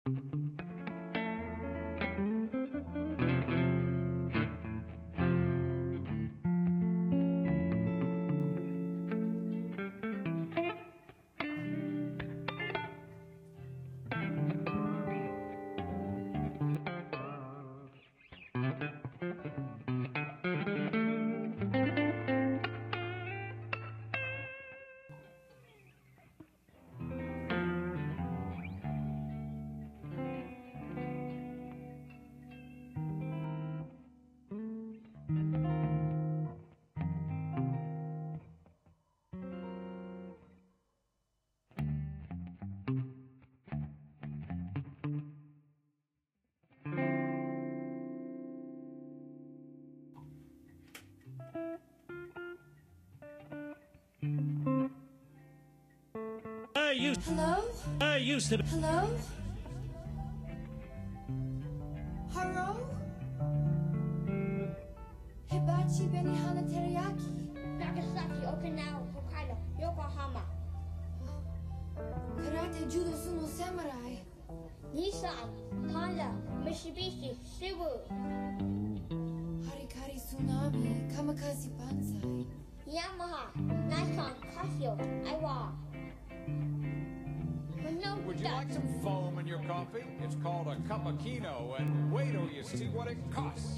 Hello? I used to. Hello? Hello? Hibachi Benihana Teriyaki. Nagasaki, Okinawa, Hokkaido, Yokohama. Karate Judo Sumo Samurai. Nissan, Honda, Mitsubishi, Subaru. Harikari Tsunami. Kamikaze Banzai. Yamaha, Nikon, Casio, Aiwa. Would you like some foam in your coffee? It's called a cappuccino, and wait till you see what it costs.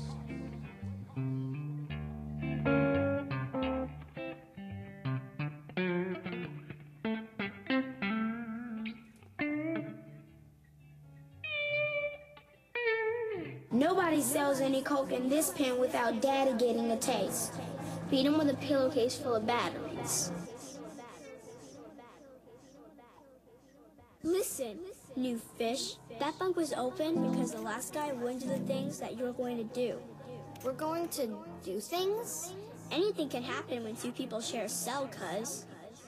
Nobody sells any Coke in this pen without Daddy getting a taste. Feed him with a pillowcase full of batteries. Listen, new fish. That bunk was open because the last guy wouldn't do the things that you're going to do. We're going to do things? Anything can happen when two people share a cell, cuz.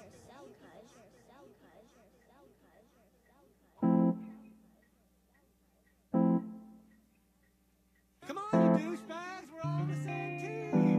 Come on, you douchebags! We're all on the same team!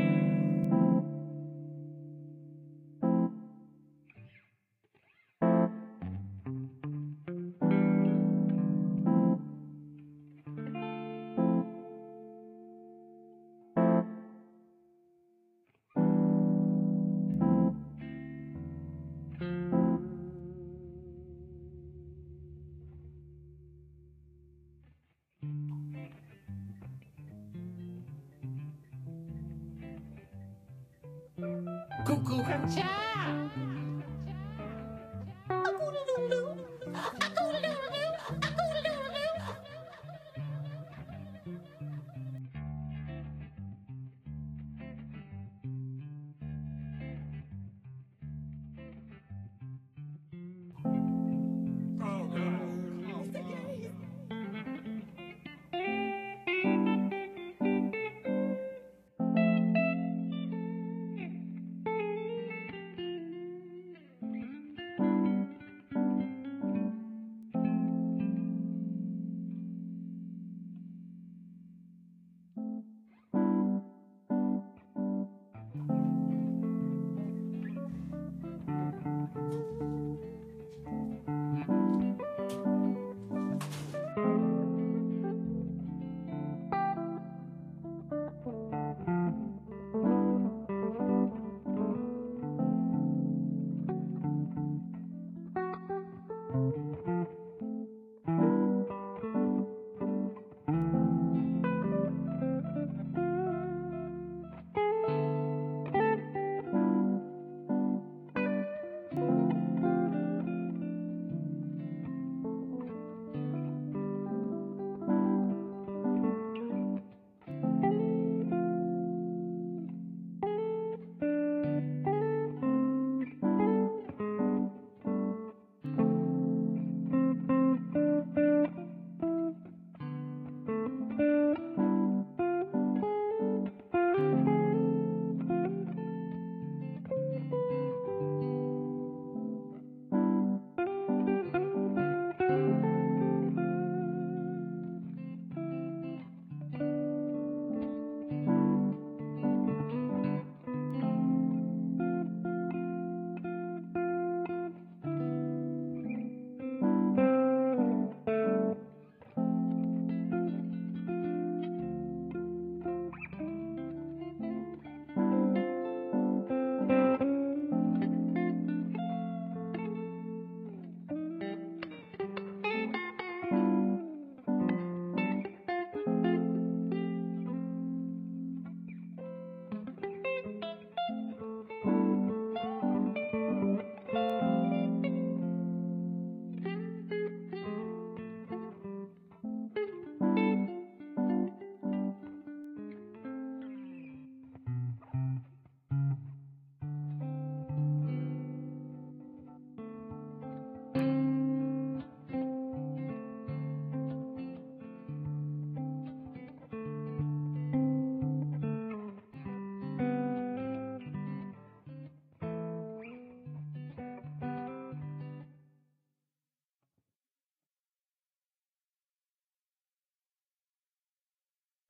Cuckoo and cha.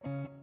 Bye.